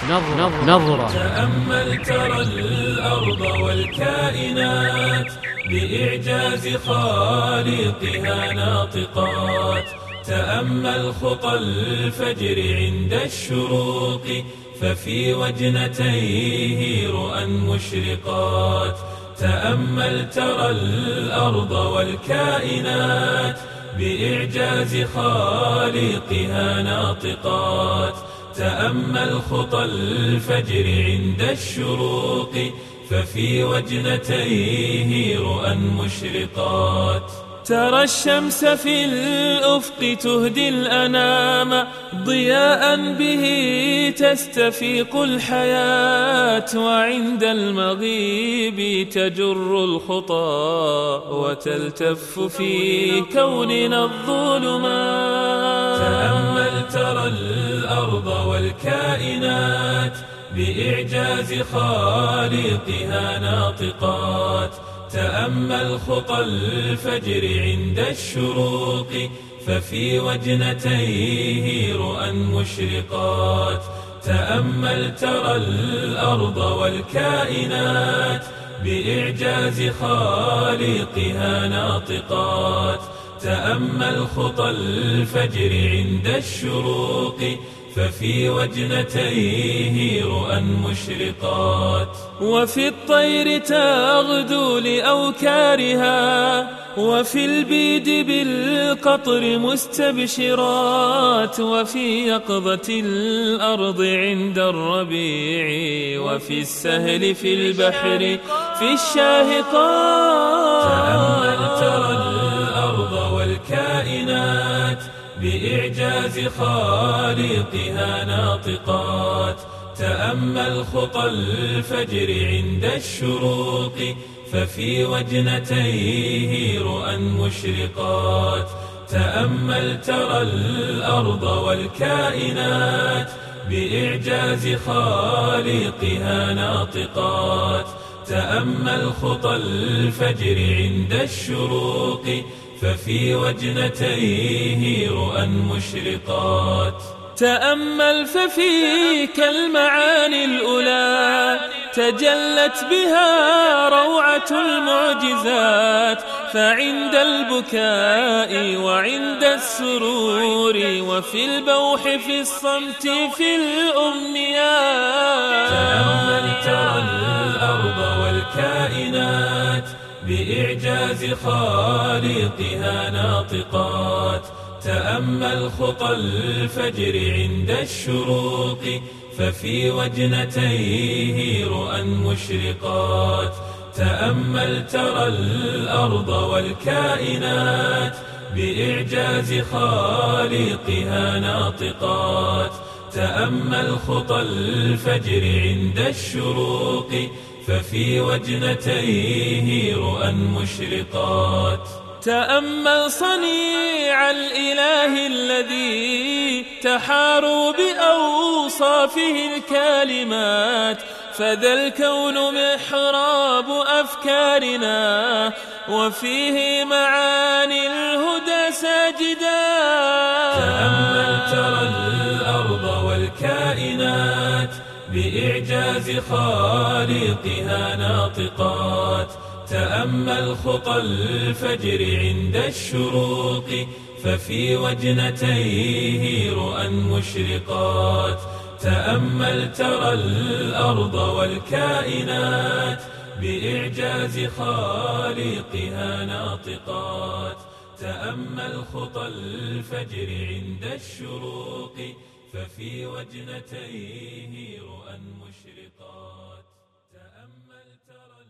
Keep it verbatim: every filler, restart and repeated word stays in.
نظرة. تأمل ترى الأرض والكائنات بإعجاز خالقها ناطقات. تأمل خطى الفجر عند الشروق ففي وجنتيه رؤى مشرقات. تأمل ترى الأرض والكائنات بإعجاز خالقها ناطقات. تأمل خطى الفجر عند الشروق ففي وجنتيه رؤى مشرقات. ترى الشمس في الأفق تهدي الأنام ضياء به تستفيق الحياة، وعند المغيب تجر الخطى وتلتف في كوننا الظلمات. تأمل ترى الأرض والكائنات بإعجاز خالقها ناطقات. تأمل خطى الفجر عند الشروق ففي وجنتيه رؤى مشرقات. تأمل ترى الأرض والكائنات بإعجاز خالقها ناطقات. تأمل خطى الفجر عند الشروق ففي وجنتيه رؤى مشرقات. وفي الطير تغدو لأوكارها، وفي البيد بالقطر مستبشرات، وفي يقظة الأرض عند الربيع، وفي السهل في البحر في الشاهقات. تأمل ترى الأرض والكائنات بإعجاز خالقها ناطقات. تأمل خطى الفجر عند الشروق ففي وجنتيه رؤى مشرقات. تأمل ترى الأرض والكائنات بإعجاز خالقها ناطقات. تأمل خطى الفجر عند الشروق ففي وجنتيه رؤى مشرقات. تأمل ففيك المعاني الأولى تجلت بها روعة المعجزات، فعند البكاء وعند السرور وفي البوح في الصمت في الأمنيات. تأمل ترى الأرض والكائنات بإعجاز خالقها ناطقات. تأمل خطى الفجر عند الشروق ففي وجنتيه رؤى مشرقات. تأمل ترى الأرض والكائنات بإعجاز خالقها ناطقات. تأمل خطى الفجر عند الشروق ففي وجنتيه رؤى مشرقات. تأمل صنيع الإله الذي تحاروا بأوصافه الكالمات، فذا الكون محراب أفكارنا وفيه معاني الهدى ساجدات. تأمل ترى الأرض والكائنات بإعجاز خالقها ناطقات. تأمل خطى الفجر عند الشروق ففي وجنتيه رؤى مشرقات. تأمل ترى الأرض والكائنات بإعجاز خالقها ناطقات. تأمل خطى الفجر عند الشروق ففي وجنتيه رؤى مشرقات. تأمل ترى